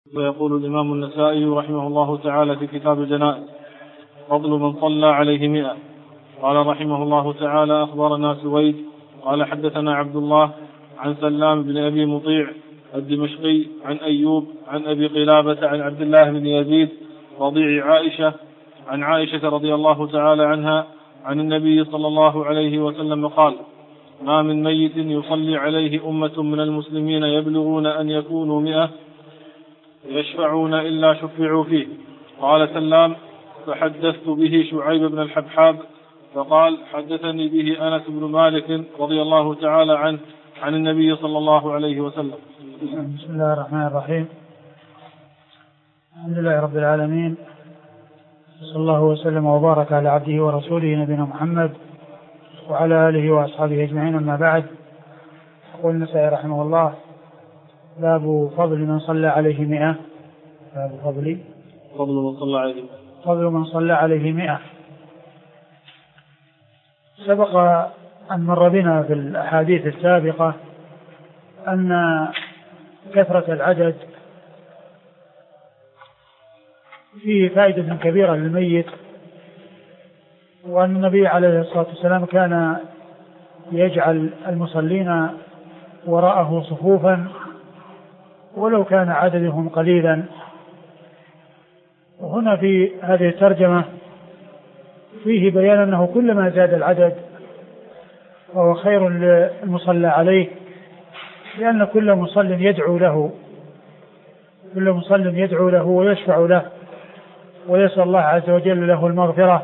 ويقول الإمام النسائي رحمه الله تعالى في كتاب الجنائز: فضل من صلى عليه 100. قال رحمه الله تعالى: أخبرنا سويد قال حدثنا عبد الله عن سلام بن أبي مطيع الدمشقي عن أيوب عن أبي قلابة عن عبد الله بن يزيد رضيع عائشة عن عائشة رضي الله تعالى عنها عن النبي صلى الله عليه وسلم قال: ما من ميت يصلي عليه أمة من المسلمين يبلغون أن يكونوا 100 يشفعون إلا شفعوا فيه. قال سلام: فحدثت به شعيب بن الحبحاب فقال: حدثني به أنس بن مالك رضي الله تعالى عنه عن النبي صلى الله عليه وسلم. بسم الله الرحمن الرحيم. الحمد لله رب العالمين، صلى الله وسلم وبارك على عبده ورسوله نبينا محمد وعلى آله وأصحابه أجمعين، أما بعد. يقول النسائي رحمه الله: باب فضل من صلى عليه 100. باب فضل من صلى عليه 100. سبق أن مر بنا في الأحاديث السابقة أن كثرة العدد فيه فائدة كبيرة للميت، وأن النبي عليه الصلاة والسلام كان يجعل المصلين وراءه صفوفا ولو كان عددهم قليلا. وهنا في هذه الترجمة فيه بيان أنه كلما زاد العدد فهو خير للمصلى عليه، لأن كل مصل يدعو له ويشفع له ويسأل الله عز وجل له المغفرة.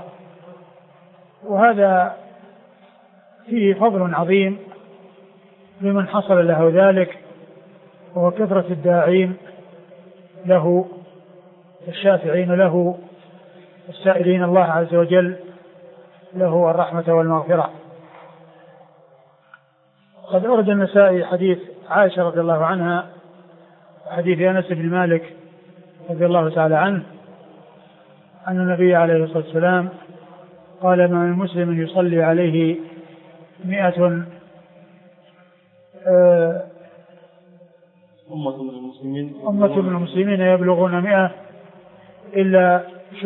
وهذا فيه فضل عظيم لمن حصل له ذلك، وهو كثرة الداعين له الشافعين له السائلين الله عز وجل له الرحمة والمغفرة. قد أورد النسائي حديث عائشة رضي الله عنها وحديث أنس بن مالك رضي الله تعالى عنه أن النبي عليه الصلاة والسلام قال: ما من مسلم يصلي عليه 100 أمة من المسلمين يبلغون 100 إلا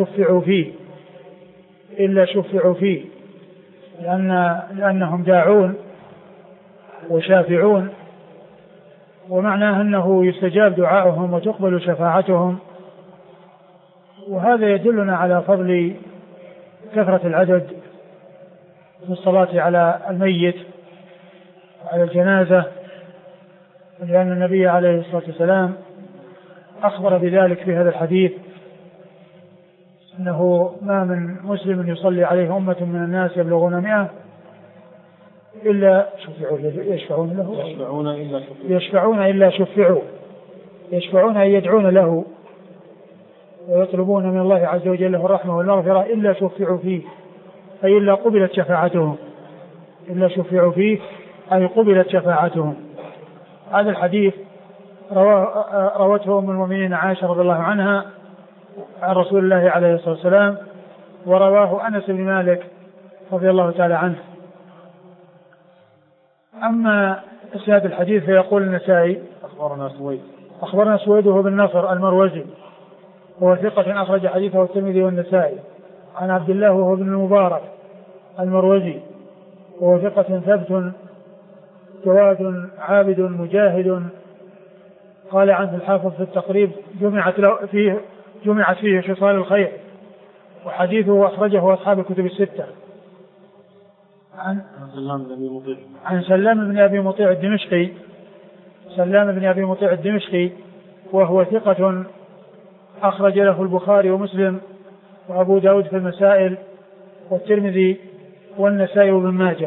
شفعوا فيه لأنهم داعون وشافعون، ومعناه أنه يستجاب دعاؤهم وتقبل شفاعتهم. وهذا يدلنا على فضل كثرة العدد في الصلاة على الميت وعلى الجنازة، لأن النبي عليه الصلاة والسلام أخبر بذلك في هذا الحديث، أنه ما من مسلم يصلي عليه أمة من الناس يبلغون 100 إلا يشفعون إلا شفعوا. يشفعون أي يدعون له ويطلبون من الله عز وجل له الرحمة والمغفرة إلا شفعوا فيه، أي إلا قبلت شفاعتهم. إلا شفعوا فيه أي قبلت شفاعتهم. هذا الحديث روته أم المؤمنين عائشة رضي الله عنها عن رسول الله عليه الصلاة والسلام، ورواه أنس بن مالك رضي الله تعالى عنه. أما إسناد الحديث فيقول النسائي: أخبرنا سويد وهو بن نصر المروزي، وهو ثقة أخرج حديثه الترمذي والنسائي، عن عبد الله وهو بن المبارك المروزي، وهو ثقة ثبت جواد عابد مجاهد. قال عنه الحافظ في التقريب: جمعت فيه خصال الخير، وحديثه أخرجه أصحاب الكتب الستة. عن سلام بن أبي مطيع الدمشقي، وهو ثقة أخرج له البخاري ومسلم وأبو داود في المسائل والترمذي والنسائي وابن ماجه.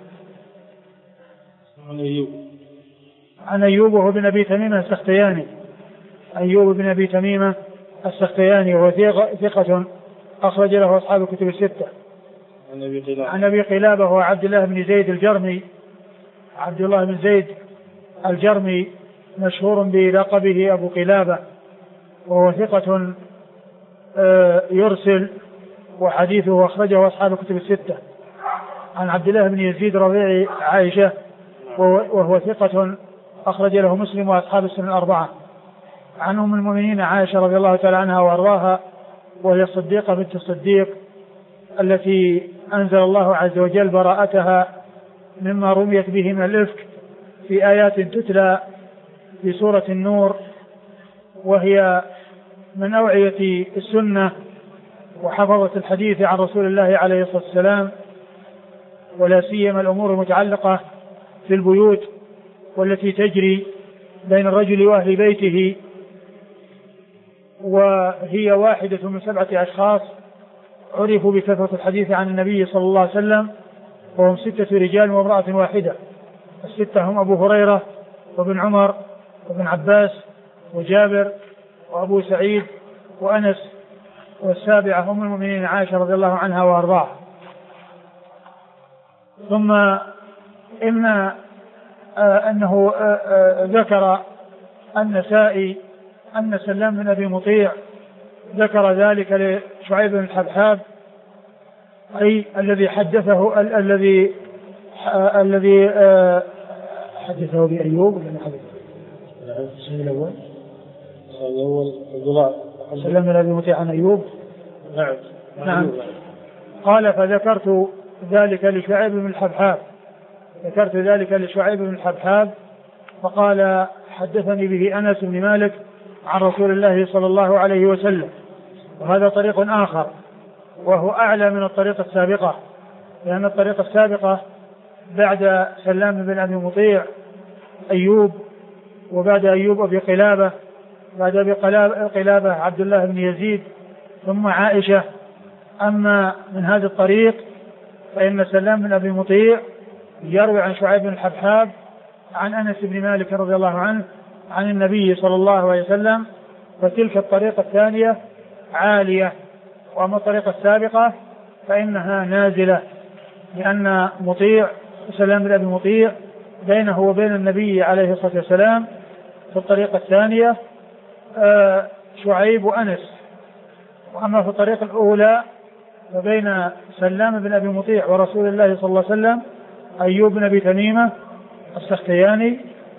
عن أيوب وهو بن أبي تميمة السختياني، وهو ثقة أخرج له أصحاب الكتب الستة. عن أبي قلابة وهو عبد الله بن زيد الجرمي مشهور بلقبه أبو قلابة، وهو ثقة يرسل، وحديثه أخرجه أصحاب الكتب الستة. عن عبد الله بن يزيد رضيع عائشة، وهو ثقة أخرج له مسلم وأصحاب السنن الأربعة. عن أم المؤمنين عائشة رضي الله تعالى عنها وأرضاها، وهي الصديقة بنت الصديق التي أنزل الله عز وجل براءتها مما رميت به من الإفك في آيات تتلى في سورة النور، وهي من أوعية السنة وحفظة الحديث عن رسول الله عليه الصلاة والسلام، ولا سيما الأمور المتعلقة في البيوت والتي تجري بين الرجل وأهل بيته، وهي واحدة من 7 أشخاص عرفوا بكثرة الحديث عن النبي صلى الله عليه وسلم، وهم 6 رجال وامرأة واحدة. الستة هم أبو هريرة وابن عمر وابن عباس وجابر وأبو سعيد وأنس، والسابعة أم المؤمنين عائشة رضي الله عنها وأرضاها. ثم أنه ذكر النسائي أن سلام بن أبي مطيع ذكر ذلك لشعيب بن الحبحاب، أي الذي حدثه الذي حدثه بأيوب. سلام بن أبي مطيع عن أيوب. نعم. قال فذكرت ذلك لشعيب بن الحبحاب، ذكرت ذلك لشعيب بن الحبحاب فقال حدثني به أنس بن مالك عن رسول الله صلى الله عليه وسلم. وهذا طريق آخر وهو أعلى من الطريقة السابقة، لأن الطريقة السابقة بعد سلام بن أبي مطيع أيوب، وبعد أيوب أبي قلابة، بعد أبي قلابة عبد الله بن يزيد، ثم عائشة. أما من هذا الطريق فإن سلام بن أبي مطيع يروي عن شعيب بن الحبحاب عن أنس بن مالك رضي الله عنه عن النبي صلى الله عليه وسلم، فتلك الطريقة الثانية عالية. وأما الطريقة السابقة فإنها نازلة، لأن مطيع سلام بن أبي مطيع بينه وبين النبي عليه الصلاة والسلام في الطريقة الثانية شعيب وأنس. وأما في الطريقة الأولى فبين سلام بن أبي مطيع ورسول الله صلى الله عليه وسلم أيوب بن أبي تميمة السختياني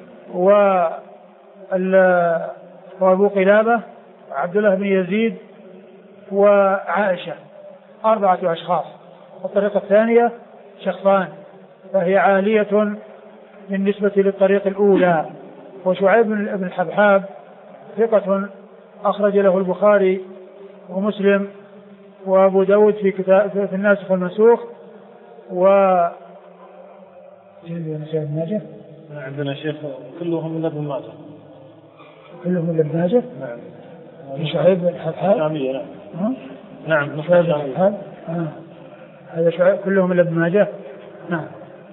وأبو قلابة وعبد الله بن يزيد وعائشة، 4 أشخاص. الطريقة الثانية شخصان، فهي عالية بالنسبة للطريق الأولى. وشعيب بن الحبحاب ثقة أخرج له البخاري ومسلم وأبو داود في الناسخ والمنسوخ. عندنا شيخ كلهم من ابن ماجه. كلهم من ابن ماجه. نعم. شعيب بن الحبحاب. نعم. نعم. شعيب بن الحبحاب. هذا شعيب كلهم من ابن ماجه. نعم.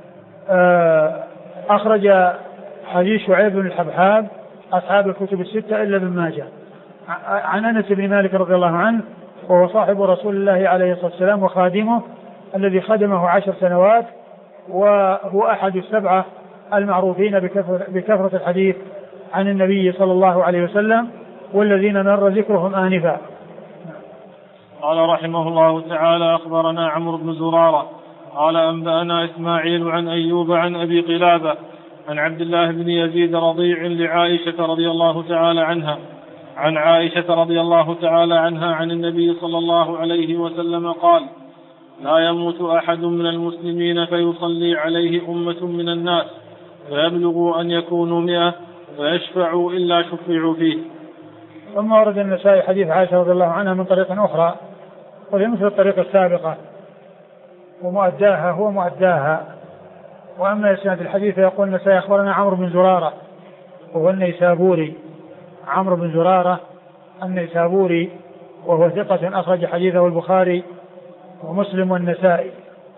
أخرج حديث شعيب بن الحبحاب أصحاب الكتب 6 إلا ابن ماجه، عن أنس بن مالك رضي الله عنه، وهو صاحب رسول الله عليه الصلاة والسلام وخادمه الذي خدمه 10 سنوات، وهو أحد 7 المعروفين بكثرة الحديث عن النبي صلى الله عليه وسلم، والذين مر ذكرهم آنفا. قال رحمه الله تعالى أخبرنا عمرو بن زرارة قال أنبأنا إسماعيل عن أيوب عن أبي قلابة عن عبد الله بن يزيد رضيع لعائشة رضي الله تعالى عنها عن عائشة رضي الله تعالى عنها عن النبي صلى الله عليه وسلم قال: لا يموت أحد من المسلمين فيصلي عليه أمة من الناس فيبلغوا أن يكونوا 100 فيشفعوا إلا شفعوا فيه. ثم ورد النسائي حديث عائشة رضي الله عنها من طريق أخرى وهي مثل الطريقة السابقة، ومؤداها هو مؤداها. وأما إسناد الحديث يقول النسائي أخبرنا عمرو بن زرارة وهو النيسابوري، عمرو بن زرارة النيسابوري، وهو ثقة أخرج حديثه البخاري ومسلم والنسائي.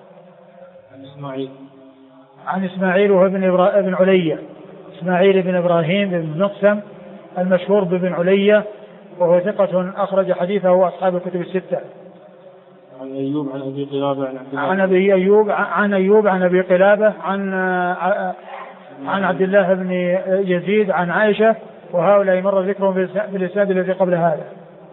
عن إسماعيل وهو ابن علية، إسماعيل بن إبراهيم بن مقسم المشهور بابن علية، وهو ثقة أخرج حديثه وأصحاب الكتب 6. عن أيوب عن أبي قلابة عن أيوب عن أبي قلابة عن عبد الله بن يزيد عن عائشة، وهؤلاء مر ذكرهم بالإسناد الذي قبل هذا.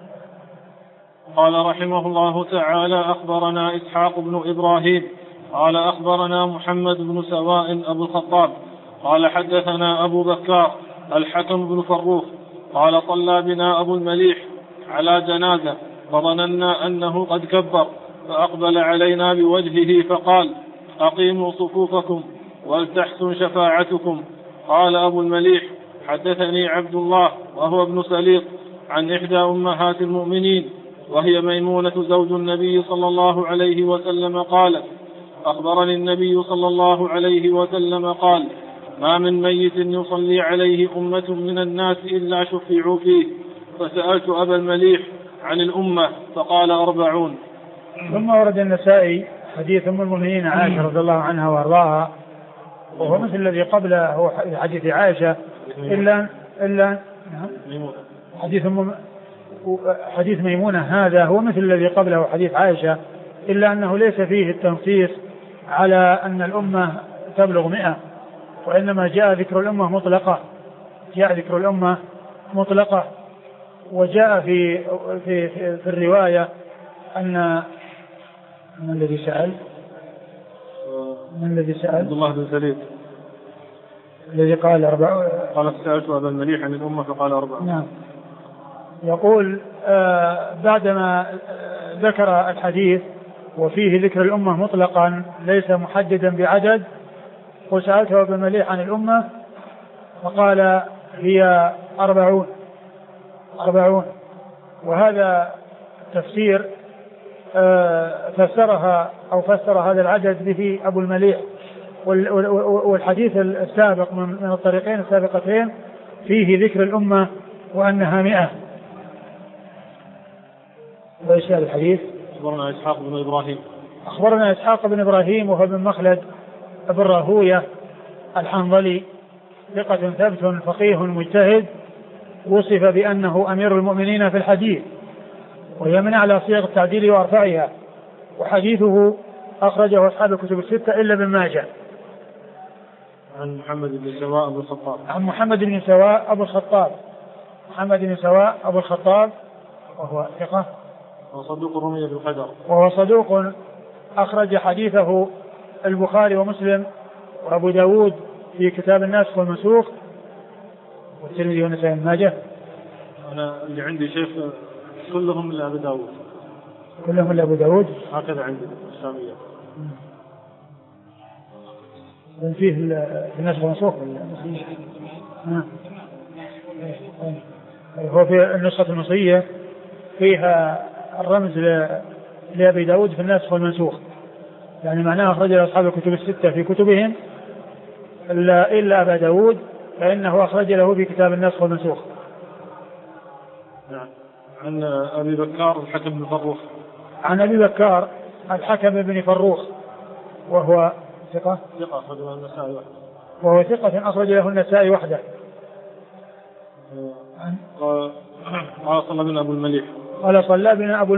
قال رحمه الله تعالى أخبرنا إسحاق بن إبراهيم قال أخبرنا محمد بن سواء أبو الخطاب قال حدثنا أبو بكار الحكم بن فروخ قال صلى بنا أبو المليح على جنازة فظننا أنه قد كبر فأقبل علينا بوجهه فقال أقيموا صفوفكم ولتحسن شفاعتكم. قال أبو المليح حدثني عبد الله وهو ابن سليط عن إحدى أمهات المؤمنين وهي ميمونة زوج النبي صلى الله عليه وسلم قالت أخبرني النبي صلى الله عليه وسلم قال ما من ميت يصلي عليه أمة من الناس إلا شفعوا فيه. فسألت أبا المليح عن الأمة فقال 40. ثم ورد النسائي حديث أم المؤمنين عائشة رضي الله عنها وارضاها وهو مثل الذي قبله هو حديث عائشة إلا حديث ميمونة هذا هو مثل الذي قبله حديث عائشة إلا أنه ليس فيه التنصيص على أن الأمة تبلغ 100 وإنما جاء ذكر الأمة مطلقة وجاء في الرواية أن من الذي سأل عبد الله بن سليم الذي قال 4. قال سألت أبا المليح عن الأمة فقال 4. نعم. يقول بعدما ذكر الحديث وفيه ذكر الأمة مطلقا ليس محددا بعدد وسألت أبا المليح عن الأمة فقال هي 40. وهذا تفسير فسر هذا العدد به أبو المليح. والحديث السابق من الطريقين السابقتين فيه ذكر الأمة وأنها 100. وإيش هذا الحديث؟ أخبرنا إسحاق بن إبراهيم وهو بن مخلد بن راهوية الحنظلي ثقة ثبت فقيه مجتهد وصف بأنه أمير المؤمنين في الحديث وهي من أعلى صيغ التعديل وأرفعها وحديثه أخرجه أصحاب الكتب الستة إلا ابن ماجه. عن محمد بن سواء أبو الخطاب. محمد بن سواء أبو الخطاب وهو ثقة وصدوق رمي بالقدر. وهو صدوق أخرج حديثه البخاري ومسلم وأبو داود في كتاب الناسخ والمنسوخ والترمذي والنسائي بن ماجه. أنا اللي عندي شيخ كلهم إلا أبو داود. هكذا عندي الشامية. فيه في الناسخ والمنسوخ. هو في النسخة المصرية فيها الرمز لأبي داود في الناسخ والمنسوخ يعني معناه أخرج أصحاب الكتب الستة في كتبهم إلا أبا داود فإنه أخرج له في كتاب الناسخ والمنسوخ. نعم. عن أبي بكار الحكم بن فروخ. عن أبي بكار الحكم بن فروخ وهو ثقة أخرج له النسائي وحده. وهو ثقة أخرج له النسائي وحده. قال صلى بنا أبو المليح. قال صلى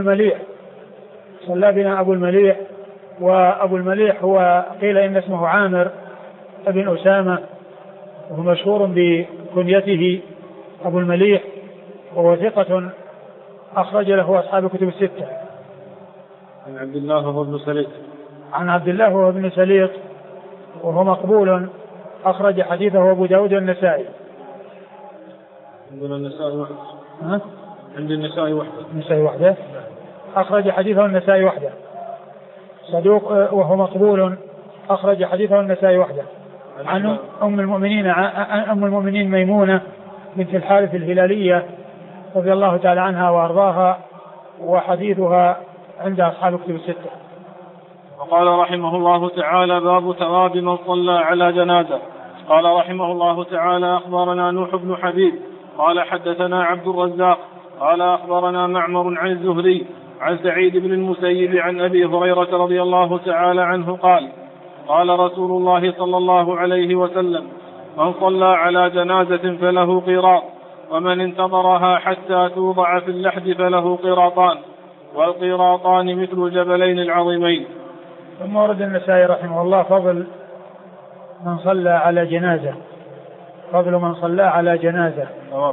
بنا أبو المليح وأبو المليح هو قيل إن اسمه عامر ابن أسامة وهو مشهور بكنيته أبو المليح وهو ثقة أخرج له أصحاب الكتب الستة. عن عبد الله وهو ابن سليط وهو مقبول أخرج حديثه أبو داود والنسائي. عندنا النسائي وحده. عند النسائي وحده أخرج حديثه النسائي وحده. صدوق وهو مقبول أخرج حديثه النسائي وحده. عن أم المؤمنين ميمونة بنت الحارث الهلالية رضي الله تعالى عنها وأرضاها وحديثها عند أصحاب الكتب الستة. وقال رحمه الله تعالى باب ثواب من صلى على جنازة. قال رحمه الله تعالى أخبرنا نوح بن حبيب قال حدثنا عبد الرزاق قال أخبرنا معمر عن الزهري عن سعيد بن المسيب عن أبي هريرة رضي الله تعالى عنه قال قال رسول الله صلى الله عليه وسلم من صلى على جنازة فله قيراط ومن انتظرها حتى توضع في اللحد فله قيراطان والقيراطان مثل الجبلين العظيمين. ثم ورد النسائي رحمه الله فضل من صلى على جنازة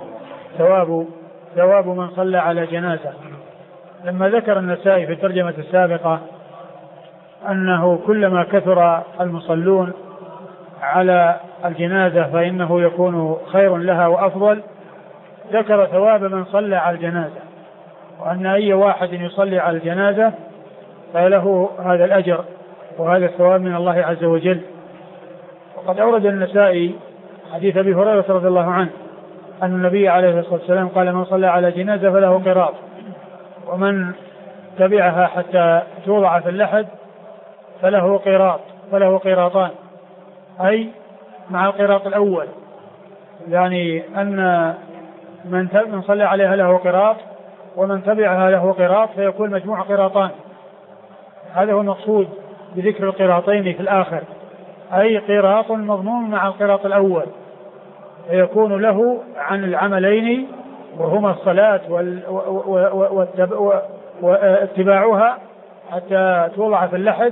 ثواب من صلى على جنازة. لما ذكر النسائي في الترجمة السابقة أنه كلما كثر المصلون على الجنازة فإنه يكون خير لها وأفضل ذكر ثواب من صلى على الجنازة، وأن أي واحد يصلي على الجنازة فله هذا الأجر وهذا الثواب من الله عز وجل. وقد أورد النسائي حديث أبي هريرة رضي الله عنه أن النبي عليه الصلاة والسلام قال: من صلى على جنازة فله قراط، ومن تبعها حتى توضع في اللحد فله قراطان، أي مع القراط الأول، يعني أن من صلى عليها له قراط ومن تبعها له قراط، فيكون مجموع قراطان. هذا هو المقصود بذكر القراطين في الآخر، أي قراط مضمون مع القراط الأول، فيكون له عن العملين وهما الصلاة واتباعها حتى توضع في اللحد،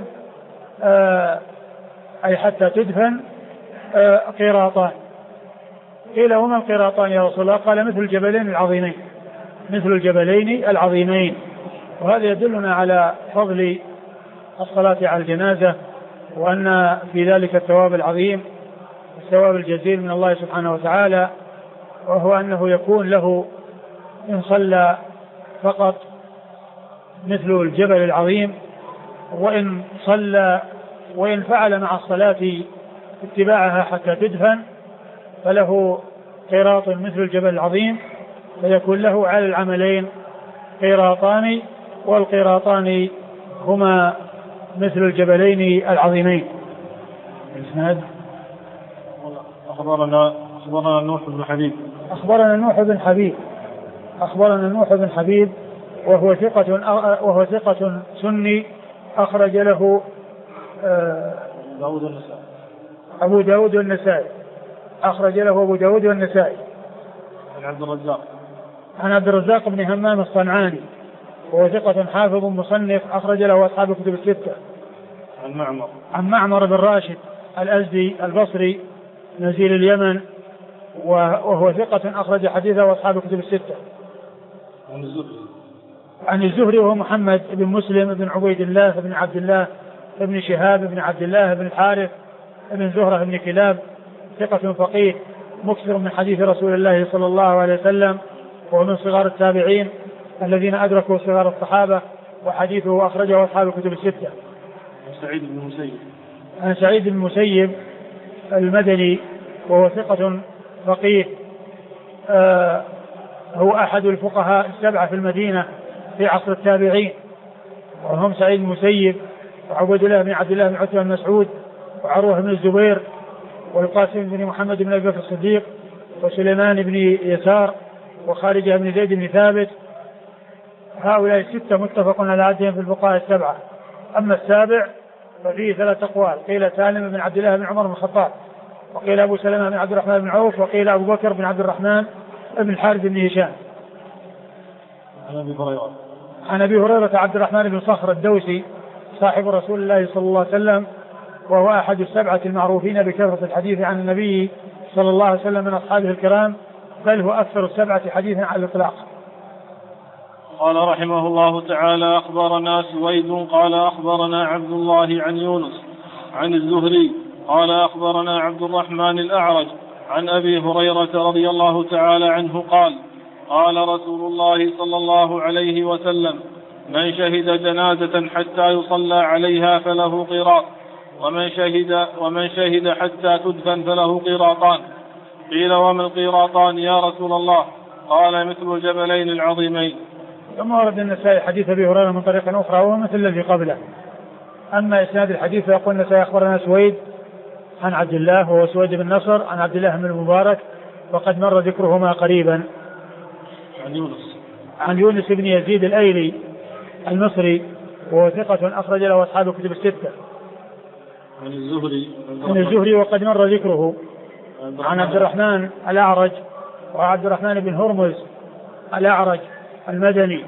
أي حتى تدفن، قراطان. قيل: وما القراطان يا رسول الله؟ قال: مثل الجبلين العظيمين. وهذا يدلنا على فضل الصلاة على الجنازة، وأن في ذلك الثواب العظيم، الثواب الجزيل من الله سبحانه وتعالى، وهو أنه يكون له إن صلى فقط مثل الجبل العظيم، وإن فعل مع الصلاة اتباعها حتى تدفن فله قراط مثل الجبل العظيم، فيكون له على العملين قراطان، والقراطان هما مثل الجبلين العظيمين. الإسناد: أخبرنا نوح بن حبيب وهو ثقة سني، أخرج له أبو داود والنسائي. عن عبد الرزاق بن همام الصنعاني وهو ثقة حافظ مصنف، أخرج له أصحاب الكتب الستة. عن معمر بن راشد الأزدي البصري نزيل اليمن، وهو ثقة أخرج حديثه أصحاب الكتب الستة. عن الزهري وهو محمد بن مسلم بن عبيد الله بن عبد الله بن شهاب بن عبد الله بن الحارث بن زهرة بن كلاب، ثقة فقيه مكثر من حديث رسول الله صلى الله عليه وسلم، وهو من صغار التابعين الذين أدركوا صغار الصحابة، وحديثه أخرجه أصحاب الكتب الستة. عن سعيد بن المسيب المدني وهو ثقة فقيه، هو أحد الفقهاء السبعة في المدينة في عصر التابعين، وهم سعيد بن المسيب وعبد الله بن عبد الله بن عتبة بن مسعود وعروة بن الزبير والقاسم بن محمد بن أبي بكر الصديق وسليمان بن يسار وخارجة بن زيد بن ثابت. هؤلاء الستة متفق على عددهم في الفقهاء السبعة. أما السابع ففيه 3 أقوال: قيل سالم بن عبد الله بن عمر بن الخطاب، وقيل أبو سلمة بن عبد الرحمن بن عوف، وقيل أبو بكر بن عبد الرحمن بن الحارث بن هشام. عن أبي هريرة عبد الرحمن بن صخر الدوسي صاحب رسول الله صلى الله عليه وسلم، وهو أحد السبعة المعروفين بكثرة الحديث عن النبي صلى الله عليه وسلم من أصحابه الكرام، بل هو أكثر السبعة حديثا على الإطلاق. قال رحمه الله تعالى: أخبرنا سويد قال أخبرنا عبد الله عن يونس عن الزهري قال أخبرنا عبد الرحمن الأعرج عن أبي هريرة رضي الله تعالى عنه قال: قال رسول الله صلى الله عليه وسلم: من شهد جنازة حتى يصلى عليها فله قراط، ومن شهد حتى تدفن فله قراطان. قيل: وما القراطان يا رسول الله؟ قال: مثل الجبلين العظيمين. ثم ورد النسائي حديث أبي هريرة من طريق أخرى وهو مثل الذي قبله. أما إسناد الحديث فيقول النسائي: أخبرنا سويد عن عبد الله وهو سويد بن نصر عن عبد الله بن المبارك، وقد مر ذكرهما قريبا. عن يونس بن يزيد الأيلي المصري وهو ثقة أخرج له أصحاب الكتب الستة. عن الزهري وقد مر ذكره. عن عبد الرحمن الأعرج وعبد الرحمن بن هرمز الأعرج المدني،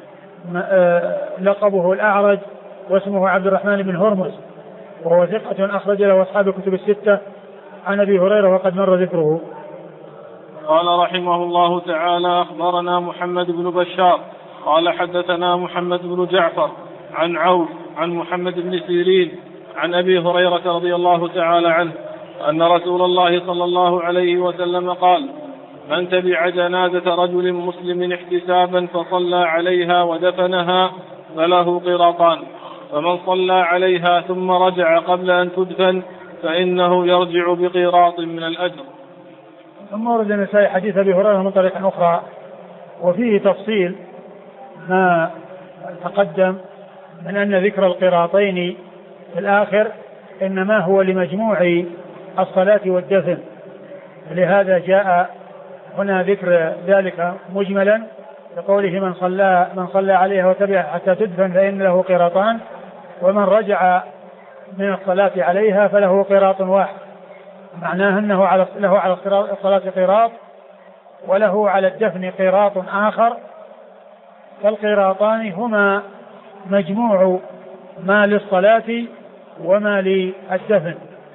لقبه الأعرج واسمه عبد الرحمن بن هرمز، وهو ثقة أخرج له أصحاب الكتب الستة. عن أبي هريرة وقد مر ذكره. قال رحمه الله تعالى: أخبرنا محمد بن بشار قال حدثنا محمد بن جعفر عن عوف عن محمد بن سيرين عن أبي هريرة رضي الله تعالى عنه أن رسول الله صلى الله عليه وسلم قال: من تبع جنازة رجل مسلم احتسابا فصلى عليها ودفنها فله قراطان، فمن صلى عليها ثم رجع قبل أن تدفن فإنه يرجع بقيراط من الأجر. ثم ورد النسائي حديث أبي هريرة من طريق أخرى وفيه تفصيل ما تقدم من أن ذكر القراطين في الآخر إنما هو لمجموع الصلاة والدفن، لهذا جاء هنا ذكر ذلك مجملا لقوله من صلى عليها وتبع حتى تدفن فإن له قراطان، ومن رجع من الصلاة عليها فله قراط واحد، معناه أنه له على الصلاة قراط وله على الدفن قراط آخر، فالقراطان هما مجموع ما للصلاة وما للدفن.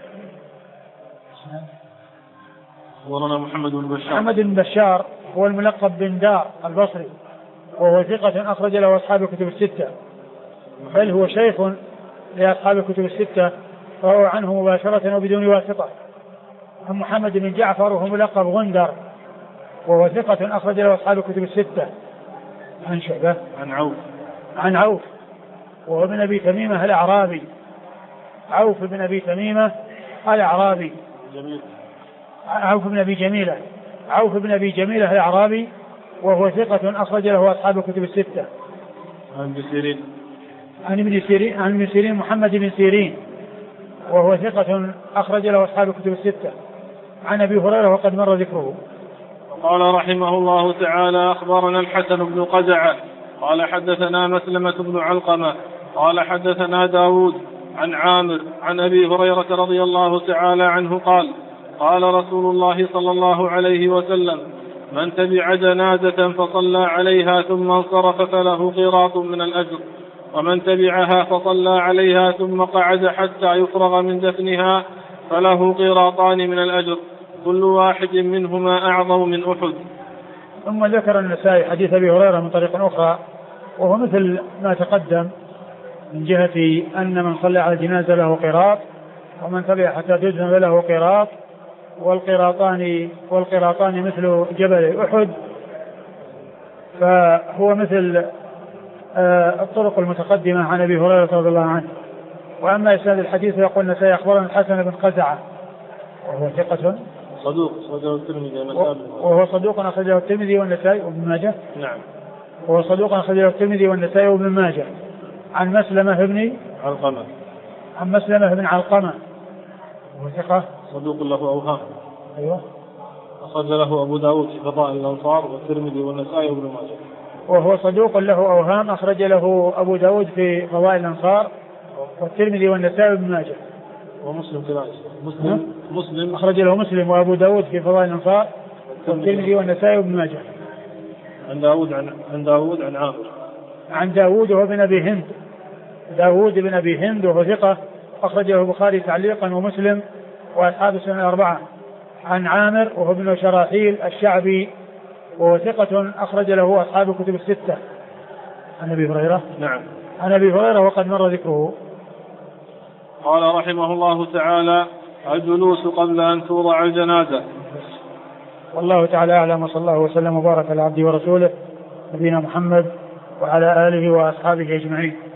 ورنا محمد بن بشار هو الملقب بن دار البصري، وهو ثقة أخرج له أصحاب الكتب الستة، بل هو شيخ لأصحاب الكتب الستة، فهو عنه مباشرة وبدون واسطة. عن محمد بن جعفر وهو ملقب غندر، وهو ثقة أخرج له أصحاب الكتب الستة. عن شعبة عن عوف وهو ابن أبي تميمة الأعرابي، عوف بن أبي تميمة الأعرابي، عوف بن أبي جميلة الأعرابي، وهو ثقة أخرج له أصحاب الكتب الستة. عن ابن سيرين محمد بن سيرين، وهو ثقة أخرج له أصحاب الكتب الستة. عن أبي هريرة وقد مر ذكره. قال رحمه الله تعالى: أخبرنا الحسن بن قزعة قال حدثنا مسلمة بن علقمة قال حدثنا داود عن عامر عن أبي هريرة رضي الله تعالى عنه قال: قال رسول الله صلى الله عليه وسلم: من تبع جنازة فصلى عليها ثم انصرف فله قيراط من الأجر، ومن تبعها فصلى عليها ثم قعد حتى يفرغ من دفنها فله قيراطان من الأجر، كل واحد منهما أعظم من أحد. ثم ذكر النسائي حديث أبي هريرة من طريق أخرى، وهو مثل ما تقدم من جهة أن من صلى على الجنازة له قيراط، ومن تبع حتى تدفن له قيراط، والقيراطان مثل جبل أحد، فهو مثل الطرق المتقدمة عن أبي هريرة رضي الله عنه. وأما إسناد الحديث يقول النسائي: أخبرنا الحسن بن قزعة وهو ثقة وهو صدوق أخرجه الترمذي والنسائي وابن ماجه. نعم. وهو صدوق أخرجه الترمذي والنسائي وابن ماجه. عن مسلمة بن علقمة وهو ثقة صدوق له أوهام. أيوه. أخرج له أبو داود في فضائل الأنصار والترمذي والنسائي وابن ماجه. وهو صدوق له أوهام أخرج له أبو داود في فضائل الأنصار والترمذي والنسائي وابن ماجه. ومسلم كذلك. مسلم أخرج له مسلم وأبو داود في فضائل الأنصار والترمذي والنسائي وابن ماجه. عن داود عن عامر. عن داود وهو بن أبي هند، داود بن أبي هند وهو ثقة أخرجه البخاري تعليقا ومسلم وأصحاب السنن الأربعة. عن عامر وهو ابن شراحيل الشعبي، وهو ثقة أخرج له أصحاب الكتب الستة. عن أبي هريرة. نعم. عن أبي هريرة وقد مر ذكره. قال رحمه الله تعالى: الجلوس قبل أن توضع الجنازة. والله تعالى أعلم، وصلى الله وسلم وبارك على عبده ورسوله نبينا محمد وعلى آله وأصحابه أجمعين.